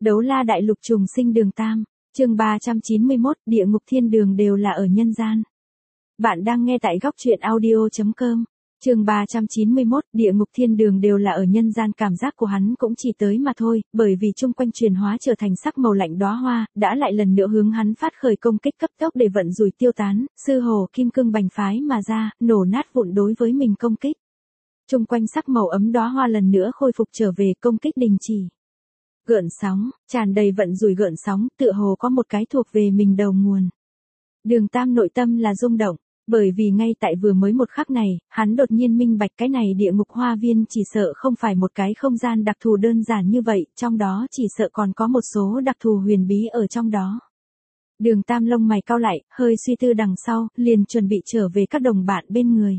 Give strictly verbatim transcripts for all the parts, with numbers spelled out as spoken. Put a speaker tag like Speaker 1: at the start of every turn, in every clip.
Speaker 1: Đấu la đại lục trùng sinh đường tam, chương ba trăm chín mươi mốt, địa ngục thiên đường đều là ở nhân gian. Bạn đang nghe tại góc truyện audio chấm com. Chương ba trăm chín mươi mốt, địa ngục thiên đường đều là ở nhân gian, cảm giác của hắn cũng chỉ tới mà thôi, bởi vì chung quanh truyền hóa trở thành sắc màu lạnh đóa hoa, đã lại lần nữa hướng hắn phát khởi công kích cấp tốc để vận rủi tiêu tán, sư hồ kim cương bành phái mà ra, nổ nát vụn đối với mình công kích. Chung quanh sắc màu ấm đóa hoa lần nữa khôi phục trở về, công kích đình chỉ. Gợn sóng, tràn đầy vận rủi gợn sóng, tựa hồ có một cái thuộc về mình đầu nguồn. Đường Tam nội tâm là rung động, bởi vì ngay tại vừa mới một khắc này, hắn đột nhiên minh bạch cái này địa ngục hoa viên chỉ sợ không phải một cái không gian đặc thù đơn giản như vậy, trong đó chỉ sợ còn có một số đặc thù huyền bí ở trong đó. Đường Tam lông mày cau lại, hơi suy tư đằng sau, liền chuẩn bị trở về các đồng bạn bên người.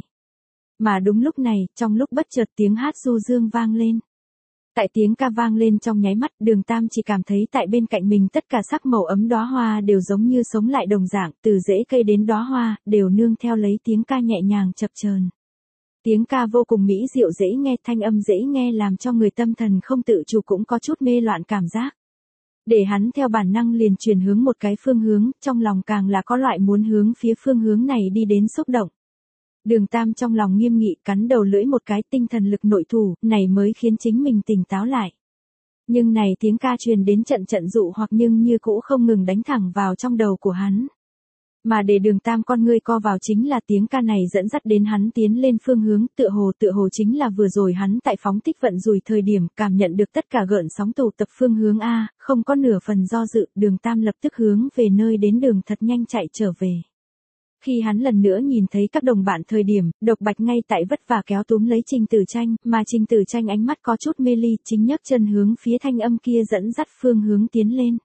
Speaker 1: Mà đúng lúc này, trong lúc bất chợt tiếng hát du dương vang lên. Tại tiếng ca vang lên trong nháy mắt, Đường Tam chỉ cảm thấy tại bên cạnh mình tất cả sắc màu ấm đóa hoa đều giống như sống lại đồng dạng, từ rễ cây đến đóa hoa, đều nương theo lấy tiếng ca nhẹ nhàng chập chờn. Tiếng ca vô cùng mỹ diệu dễ nghe, thanh âm dễ nghe làm cho người tâm thần không tự chủ cũng có chút mê loạn cảm giác. Để hắn theo bản năng liền chuyển hướng một cái phương hướng, trong lòng càng là có loại muốn hướng phía phương hướng này đi đến xúc động. Đường Tam trong lòng nghiêm nghị, cắn đầu lưỡi một cái, tinh thần lực nội thủ, này mới khiến chính mình tỉnh táo lại. Nhưng này tiếng ca truyền đến trận trận dụ hoặc nhưng như cũ không ngừng đánh thẳng vào trong đầu của hắn. Mà để Đường Tam con ngươi co vào chính là tiếng ca này dẫn dắt đến hắn tiến lên phương hướng, tựa hồ tựa hồ chính là vừa rồi hắn tại phóng thích vận rủi thời điểm, cảm nhận được tất cả gợn sóng tụ tập phương hướng A, không có nửa phần do dự, Đường Tam lập tức hướng về nơi đến đường thật nhanh chạy trở về. Khi hắn lần nữa nhìn thấy các đồng bạn thời điểm, Độc Bạch ngay tại vất vả kéo túm lấy Trình Tử Tranh, mà Trình Tử Tranh ánh mắt có chút mê ly, chính nhấc chân hướng phía thanh âm kia dẫn dắt phương hướng tiến lên.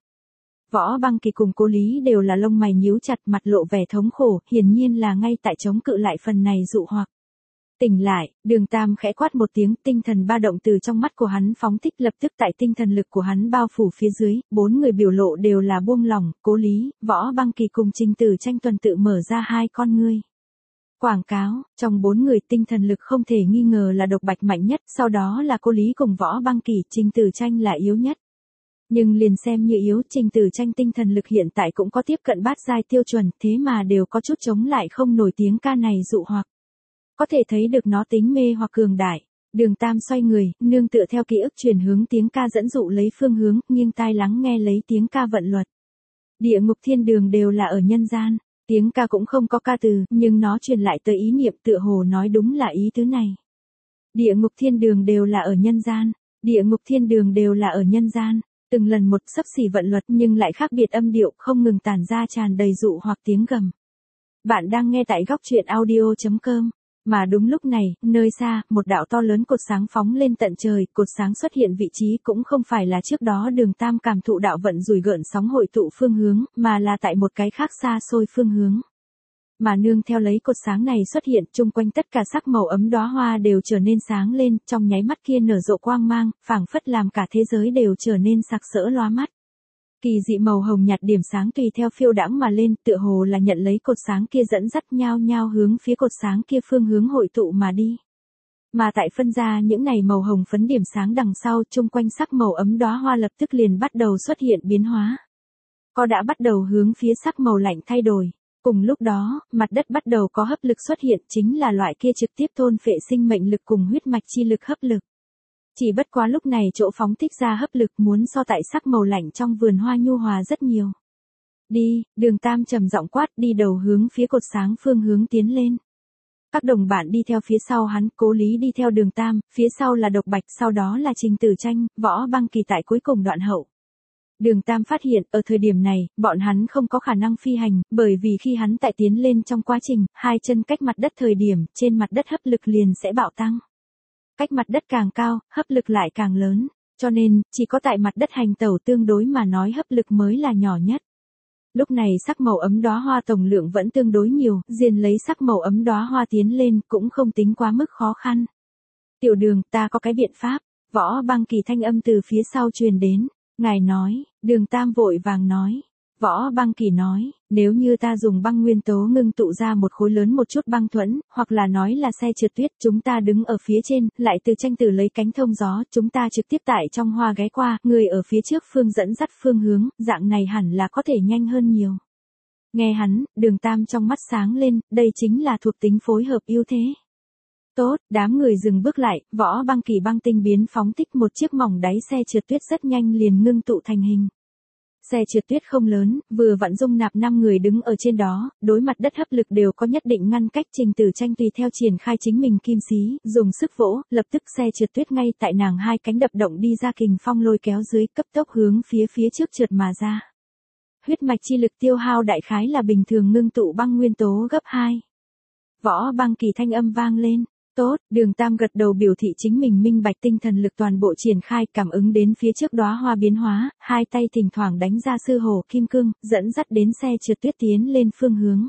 Speaker 1: Võ Băng Kỳ cùng Cố Lý đều là lông mày nhíu chặt, mặt lộ vẻ thống khổ, hiển nhiên là ngay tại chống cự lại phần này dụ hoặc. Tỉnh lại, Đường Tam khẽ quát một tiếng, tinh thần ba động từ trong mắt của hắn phóng thích, lập tức tại tinh thần lực của hắn bao phủ phía dưới, bốn người biểu lộ đều là buông lỏng, Cố Lý, Võ Băng Kỳ cùng Trình Tử Tranh tuần tự mở ra hai con ngươi. Quảng cáo, trong bốn người tinh thần lực không thể nghi ngờ là Độc Bạch mạnh nhất, sau đó là Cố Lý cùng Võ Băng Kỳ, Trình Tử Tranh là yếu nhất. Nhưng liền xem như yếu, Trình Tử Tranh tinh thần lực hiện tại cũng có tiếp cận bát giai tiêu chuẩn, thế mà đều có chút chống lại không nổi tiếng ca này dụ hoặc. Có thể thấy được nó tính mê hoặc cường đại. Đường Tam xoay người, nương tựa theo ký ức chuyển hướng tiếng ca dẫn dụ lấy phương hướng, nghiêng tai lắng nghe lấy tiếng ca vận luật. Địa ngục thiên đường đều là ở nhân gian, tiếng ca cũng không có ca từ, nhưng nó truyền lại tới ý niệm, tựa hồ nói đúng là ý tứ này. Địa ngục thiên đường đều là ở nhân gian, địa ngục thiên đường đều là ở nhân gian, từng lần một xấp xỉ vận luật nhưng lại khác biệt âm điệu, không ngừng tản ra tràn đầy dụ hoặc tiếng gầm. Bạn đang nghe tại góc truyện audio chấm com. Mà đúng lúc này, nơi xa, một đạo to lớn cột sáng phóng lên tận trời, cột sáng xuất hiện vị trí cũng không phải là trước đó Đường Tam cảm thụ đạo vận rủi gợn sóng hội tụ phương hướng, mà là tại một cái khác xa xôi phương hướng. Mà nương theo lấy cột sáng này xuất hiện, chung quanh tất cả sắc màu ấm đóa hoa đều trở nên sáng lên, trong nháy mắt kia nở rộ quang mang, phảng phất làm cả thế giới đều trở nên sặc sỡ lóa mắt. Kỳ dị màu hồng nhạt điểm sáng tùy theo phiêu đãng mà lên, tựa hồ là nhận lấy cột sáng kia dẫn dắt nhau nhau hướng phía cột sáng kia phương hướng hội tụ mà đi. Mà tại phân ra những này màu hồng phấn điểm sáng đằng sau, chung quanh sắc màu ấm đóa hoa lập tức liền bắt đầu xuất hiện biến hóa. Có đã bắt đầu hướng phía sắc màu lạnh thay đổi. Cùng lúc đó, mặt đất bắt đầu có hấp lực xuất hiện, chính là loại kia trực tiếp thôn phệ sinh mệnh lực cùng huyết mạch chi lực hấp lực. Chỉ bất quá lúc này chỗ phóng thích ra hấp lực muốn so tại sắc màu lạnh trong vườn hoa nhu hòa rất nhiều. Đi, Đường Tam trầm giọng quát, đi đầu hướng phía cột sáng phương hướng tiến lên. Các đồng bạn đi theo phía sau hắn, Cố Lý đi theo Đường Tam, phía sau là Độc Bạch, sau đó là Trình Tử Tranh, Võ Băng Kỳ tại cuối cùng đoạn hậu. Đường Tam phát hiện, ở thời điểm này, bọn hắn không có khả năng phi hành, bởi vì khi hắn tại tiến lên trong quá trình, hai chân cách mặt đất thời điểm, trên mặt đất hấp lực liền sẽ bạo tăng. Cách mặt đất càng cao, hấp lực lại càng lớn, cho nên, chỉ có tại mặt đất hành tẩu tương đối mà nói hấp lực mới là nhỏ nhất. Lúc này sắc màu ấm đóa hoa tổng lượng vẫn tương đối nhiều, riêng lấy sắc màu ấm đóa hoa tiến lên cũng không tính quá mức khó khăn. Tiểu Đường, ta có cái biện pháp, Võ Băng Kỳ thanh âm từ phía sau truyền đến, ngài nói, Đường Tam vội vàng nói. Võ Băng Kỳ nói, nếu như ta dùng băng nguyên tố ngưng tụ ra một khối lớn một chút băng thuẫn, hoặc là nói là xe trượt tuyết, chúng ta đứng ở phía trên, lại từ tranh tử lấy cánh thông gió, chúng ta trực tiếp tại trong hoa ghé qua, người ở phía trước phương dẫn dắt phương hướng, dạng này hẳn là có thể nhanh hơn nhiều. Nghe hắn, Đường Tam trong mắt sáng lên, đây chính là thuộc tính phối hợp ưu thế. Tốt, đám người dừng bước lại, Võ Băng Kỳ băng tinh biến phóng thích một chiếc mỏng đáy xe trượt tuyết rất nhanh liền ngưng tụ thành hình. Xe trượt tuyết không lớn, vừa vặn dung nạp năm người đứng ở trên đó, đối mặt đất hấp lực đều có nhất định ngăn cách. Trình Tử Tranh tùy theo triển khai chính mình kim xí, dùng sức vỗ, lập tức xe trượt tuyết ngay tại nàng hai cánh đập động đi ra kình phong lôi kéo dưới, cấp tốc hướng phía phía trước trượt mà ra. Huyết mạch chi lực tiêu hao đại khái là bình thường ngưng tụ băng nguyên tố gấp hai. Võ Băng Kỳ thanh âm vang lên. Tốt, Đường Tam gật đầu biểu thị chính mình minh bạch, tinh thần lực toàn bộ triển khai, cảm ứng đến phía trước đóa hoa biến hóa, hai tay thỉnh thoảng đánh ra sư hổ kim cương, dẫn dắt đến xe trượt tuyết tiến lên phương hướng.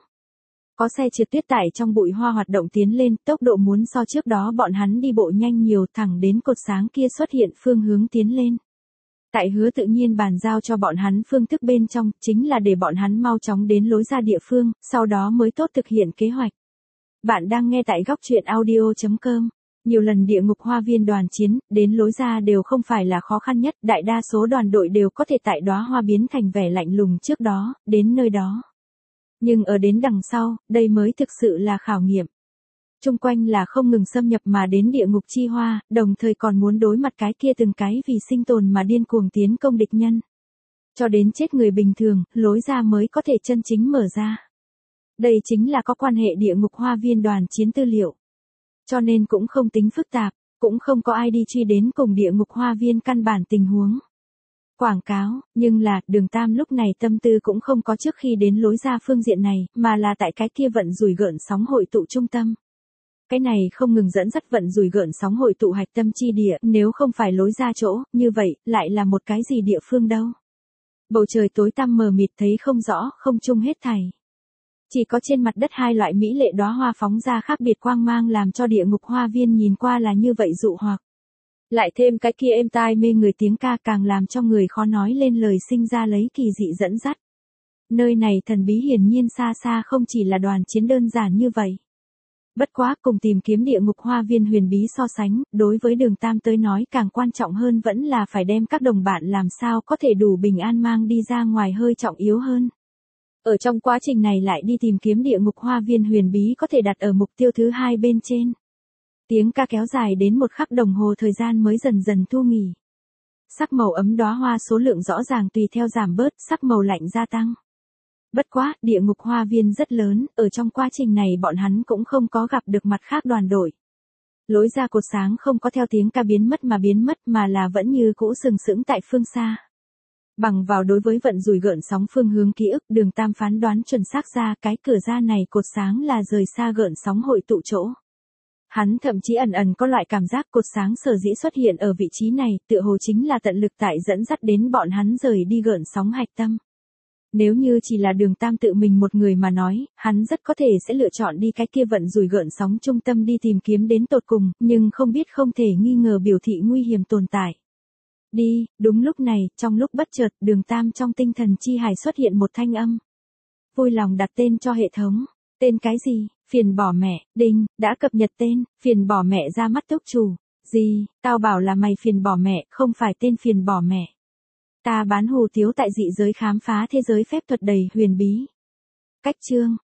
Speaker 1: Có xe trượt tuyết tải trong bụi hoa hoạt động tiến lên, tốc độ muốn so trước đó bọn hắn đi bộ nhanh nhiều, thẳng đến cột sáng kia xuất hiện phương hướng tiến lên. Tại Hứa Tự Nhiên bàn giao cho bọn hắn phương thức bên trong, chính là để bọn hắn mau chóng đến lối ra địa phương, sau đó mới tốt thực hiện kế hoạch. Bạn đang nghe tại góc truyện audio chấm com. Nhiều lần địa ngục hoa viên đoàn chiến, đến lối ra đều không phải là khó khăn nhất, đại đa số đoàn đội đều có thể tại đóa hoa biến thành vẻ lạnh lùng trước đó, đến nơi đó. Nhưng ở đến đằng sau, đây mới thực sự là khảo nghiệm. Trung quanh là không ngừng xâm nhập mà đến địa ngục chi hoa, đồng thời còn muốn đối mặt cái kia từng cái vì sinh tồn mà điên cuồng tiến công địch nhân. Cho đến chết người bình thường, lối ra mới có thể chân chính mở ra. Đây chính là có quan hệ địa ngục hoa viên đoàn chiến tư liệu. Cho nên cũng không tính phức tạp, cũng không có ai đi truy đến cùng địa ngục hoa viên căn bản tình huống. Quảng cáo, nhưng là, Đường Tam lúc này tâm tư cũng không có trước khi đến lối ra phương diện này, mà là tại cái kia vận rủi gợn sóng hội tụ trung tâm. Cái này không ngừng dẫn dắt vận rủi gợn sóng hội tụ hạch tâm chi địa, nếu không phải lối ra chỗ, như vậy, lại là một cái gì địa phương đâu. Bầu trời tối tăm mờ mịt thấy không rõ, không chung hết thảy. Chỉ có trên mặt đất hai loại mỹ lệ đóa hoa phóng ra khác biệt quang mang làm cho địa ngục hoa viên nhìn qua là như vậy dụ hoặc. Lại thêm cái kia êm tai mê người tiếng ca càng làm cho người khó nói lên lời, sinh ra lấy kỳ dị dẫn dắt. Nơi này thần bí hiển nhiên xa xa không chỉ là đoàn chiến đơn giản như vậy. Bất quá cùng tìm kiếm địa ngục hoa viên huyền bí so sánh, đối với Đường Tam tới nói càng quan trọng hơn vẫn là phải đem các đồng bạn làm sao có thể đủ bình an mang đi ra ngoài hơi trọng yếu hơn. Ở trong quá trình này lại đi tìm kiếm địa ngục hoa viên huyền bí có thể đặt ở mục tiêu thứ hai bên trên. Tiếng ca kéo dài đến một khắc đồng hồ thời gian mới dần dần thu nghỉ. Sắc màu ấm đóa hoa số lượng rõ ràng tùy theo giảm bớt, sắc màu lạnh gia tăng. Bất quá, địa ngục hoa viên rất lớn, ở trong quá trình này bọn hắn cũng không có gặp được mặt khác đoàn đội. Lối ra cột sáng không có theo tiếng ca biến mất mà biến mất mà là vẫn như cũ sừng sững tại phương xa. Bằng vào đối với vận rủi gợn sóng phương hướng ký ức, Đường Tam phán đoán chuẩn xác ra cái cửa ra này cột sáng là rời xa gợn sóng hội tụ chỗ. Hắn thậm chí ẩn ẩn có loại cảm giác cột sáng sở dĩ xuất hiện ở vị trí này, tựa hồ chính là tận lực tại dẫn dắt đến bọn hắn rời đi gợn sóng hạch tâm. Nếu như chỉ là Đường Tam tự mình một người mà nói, hắn rất có thể sẽ lựa chọn đi cái kia vận rủi gợn sóng trung tâm đi tìm kiếm đến tột cùng, nhưng không biết không thể nghi ngờ biểu thị nguy hiểm tồn tại. Đi, đúng lúc này, trong lúc bất chợt, Đường Tam trong tinh thần chi hải xuất hiện một thanh âm. Vui lòng đặt tên cho hệ thống. Tên cái gì? Phiền bỏ mẹ, đinh, đã cập nhật tên, phiền bỏ mẹ ra mắt túc chủ. Gì, tao bảo là mày phiền bỏ mẹ, không phải tên phiền bỏ mẹ. Ta bán hù tiếu tại dị giới khám phá thế giới phép thuật đầy huyền bí. Cách chương.